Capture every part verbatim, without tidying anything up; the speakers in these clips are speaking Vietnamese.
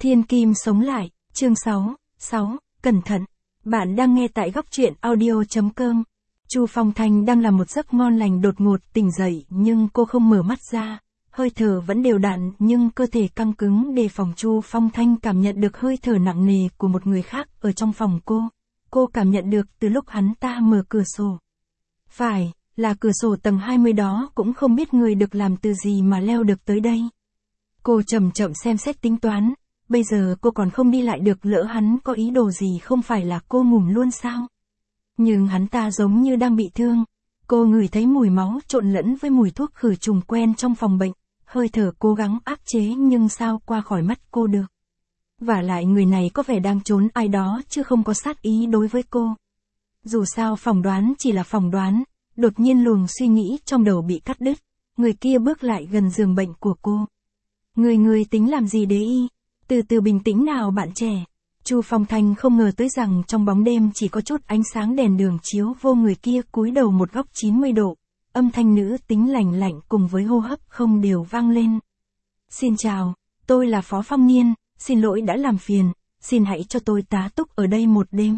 Thiên Kim sống lại, chương sáu, sáu, cẩn thận. Bạn đang nghe tại góc truyện audio.com. Chu Phong Thanh đang làm một giấc ngon lành đột ngột tỉnh dậy nhưng cô không mở mắt ra, hơi thở vẫn đều đặn nhưng cơ thể căng cứng đề phòng. Chu Phong Thanh cảm nhận được hơi thở nặng nề của một người khác ở trong phòng cô. Cô cảm nhận được từ lúc hắn ta mở cửa sổ. Phải, là cửa sổ tầng hai mươi đó, cũng không biết người được làm từ gì mà leo được tới đây. Cô chậm chậm xem xét tính toán, bây giờ cô còn không đi lại được, lỡ hắn có ý đồ gì không phải là cô ngủm luôn sao? Nhưng hắn ta giống như đang bị thương. Cô ngửi thấy mùi máu trộn lẫn với mùi thuốc khử trùng quen trong phòng bệnh, hơi thở cố gắng áp chế nhưng sao qua khỏi mắt cô được. Vả lại người này có vẻ đang trốn ai đó chứ không có sát ý đối với cô. Dù sao phỏng đoán chỉ là phỏng đoán, đột nhiên luồng suy nghĩ trong đầu bị cắt đứt, người kia bước lại gần giường bệnh của cô. Người người tính làm gì đế y? Từ từ bình tĩnh nào bạn trẻ. Chu Phong Thanh không ngờ tới rằng trong bóng đêm chỉ có chút ánh sáng đèn đường chiếu vô người kia cúi đầu một góc chín mươi độ, âm thanh nữ tính lạnh lạnh cùng với hô hấp không đều vang lên. Xin chào, tôi là Phó Phong Niên, xin lỗi đã làm phiền, xin hãy cho tôi tá túc ở đây một đêm.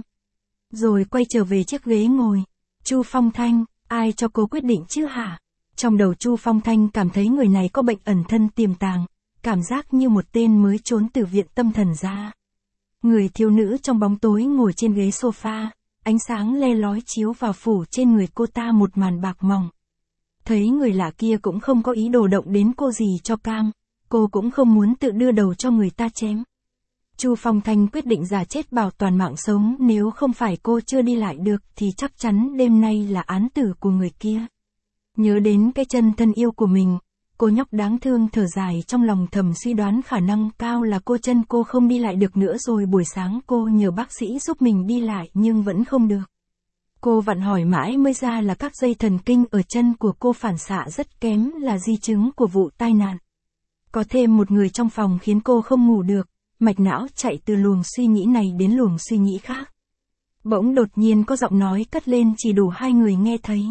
Rồi quay trở về chiếc ghế ngồi. Chu Phong Thanh, ai cho cô quyết định chứ hả? Trong đầu Chu Phong Thanh cảm thấy người này có bệnh ẩn thân tiềm tàng, cảm giác như một tên mới trốn từ viện tâm thần ra. Người thiếu nữ trong bóng tối ngồi trên ghế sofa, ánh sáng le lói chiếu vào phủ trên người cô ta một màn bạc mỏng. Thấy người lạ kia cũng không có ý đồ động đến cô gì cho cam, cô cũng không muốn tự đưa đầu cho người ta chém. Chu Phong Thanh quyết định giả chết bảo toàn mạng sống, nếu không phải cô chưa đi lại được thì chắc chắn đêm nay là án tử của người kia. Nhớ đến cái chân thân yêu của mình, cô nhóc đáng thương thở dài trong lòng thầm suy đoán khả năng cao là cô chân cô không đi lại được nữa rồi. Buổi sáng cô nhờ bác sĩ giúp mình đi lại nhưng vẫn không được. Cô vặn hỏi mãi mới ra là các dây thần kinh ở chân của cô phản xạ rất kém, là di chứng của vụ tai nạn. Có thêm một người trong phòng khiến cô không ngủ được, mạch não chạy từ luồng suy nghĩ này đến luồng suy nghĩ khác. Bỗng đột nhiên có giọng nói cất lên chỉ đủ hai người nghe thấy.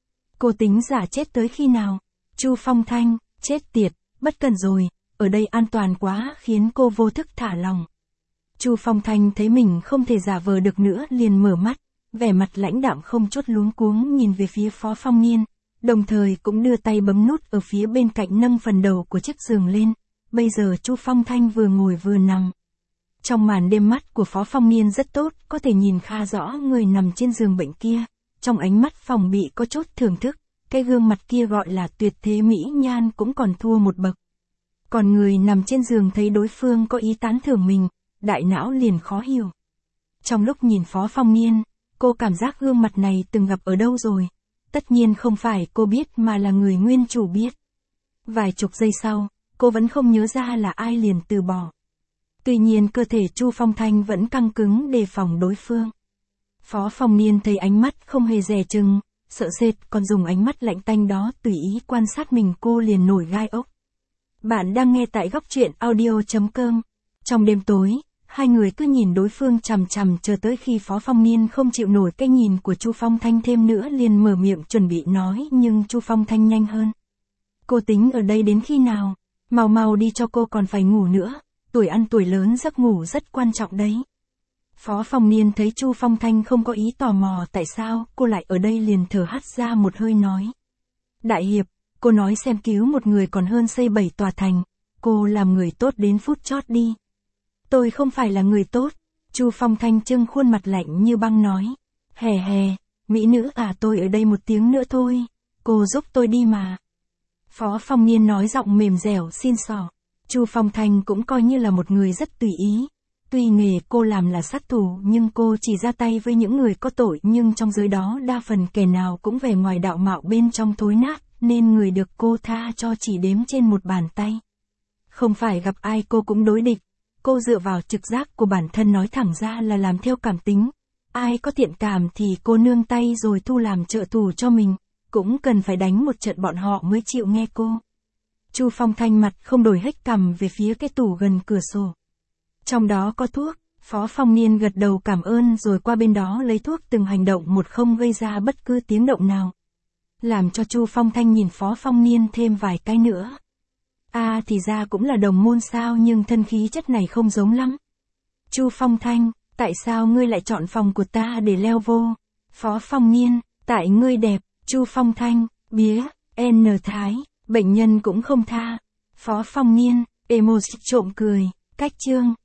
Cô tính giả chết tới khi nào? Chu Phong Thanh, chết tiệt, bất cần rồi, ở đây an toàn quá, khiến cô vô thức thả lòng. Chu Phong Thanh thấy mình không thể giả vờ được nữa liền mở mắt, vẻ mặt lãnh đạm không chút luống cuống nhìn về phía Phó Phong Niên, đồng thời cũng đưa tay bấm nút ở phía bên cạnh nâng phần đầu của chiếc giường lên. Bây giờ Chu Phong Thanh vừa ngồi vừa nằm. Trong màn đêm mắt của Phó Phong Niên rất tốt, có thể nhìn khá rõ người nằm trên giường bệnh kia, trong ánh mắt phòng bị có chút thưởng thức. Cái gương mặt kia gọi là tuyệt thế mỹ nhan cũng còn thua một bậc. Còn người nằm trên giường thấy đối phương có ý tán thưởng mình, đại não liền khó hiểu. Trong lúc nhìn Phó Phong Niên, cô cảm giác gương mặt này từng gặp ở đâu rồi. Tất nhiên không phải cô biết mà là người nguyên chủ biết. Vài chục giây sau, cô vẫn không nhớ ra là ai liền từ bỏ. Tuy nhiên cơ thể Chu Phong Thanh vẫn căng cứng đề phòng đối phương. Phó Phong Niên thấy ánh mắt không hề dè chừng, sợ sệt còn dùng ánh mắt lạnh tanh đó tùy ý quan sát mình, cô liền nổi gai ốc. Bạn đang nghe tại góc truyện audio.com. Trong đêm tối, hai người cứ nhìn đối phương chằm chằm chờ tới khi Phó Phong Niên không chịu nổi cái nhìn của Chu Phong Thanh thêm nữa liền mở miệng chuẩn bị nói, nhưng Chu Phong Thanh nhanh hơn. Cô tính ở đây đến khi nào? Mau mau đi cho cô còn phải ngủ nữa, tuổi ăn tuổi lớn giấc ngủ rất quan trọng đấy. Phó Phong Niên thấy Chu Phong Thanh không có ý tò mò tại sao cô lại ở đây liền thở hắt ra một hơi nói. Đại hiệp, cô nói xem cứu một người còn hơn xây bảy tòa thành, cô làm người tốt đến phút chót đi. Tôi không phải là người tốt, Chu Phong Thanh trưng khuôn mặt lạnh như băng nói. Hè hè, mỹ nữ à, tôi ở đây một tiếng nữa thôi, cô giúp tôi đi mà. Phó Phong Niên nói giọng mềm dẻo xin xỏ. Chu Phong Thanh cũng coi như là một người rất tùy ý. Tuy nghề cô làm là sát thủ nhưng cô chỉ ra tay với những người có tội, nhưng trong giới đó đa phần kẻ nào cũng vẻ ngoài đạo mạo bên trong thối nát, nên người được cô tha cho chỉ đếm trên một bàn tay. Không phải gặp ai cô cũng đối địch, cô dựa vào trực giác của bản thân, nói thẳng ra là làm theo cảm tính. Ai có thiện cảm thì cô nương tay rồi thu làm trợ thủ cho mình, cũng cần phải đánh một trận bọn họ mới chịu nghe cô. Chu Phong Thanh mặt không đổi hết cằm về phía cái tủ gần cửa sổ. Trong đó có thuốc. Phó Phong Niên gật đầu cảm ơn rồi qua bên đó lấy thuốc, từng hành động một không gây ra bất cứ tiếng động nào. Làm cho Chu Phong Thanh nhìn Phó Phong Niên thêm vài cái nữa. À thì ra cũng là đồng môn sao, nhưng thân khí chất này không giống lắm. Chu Phong Thanh, tại sao ngươi lại chọn phòng của ta để leo vô? Phó Phong Nghiên, tại ngươi đẹp. Chu Phong Thanh, bía, N Thái, bệnh nhân cũng không tha. Phó Phong Nghiên, emoji trộm cười, cách chương.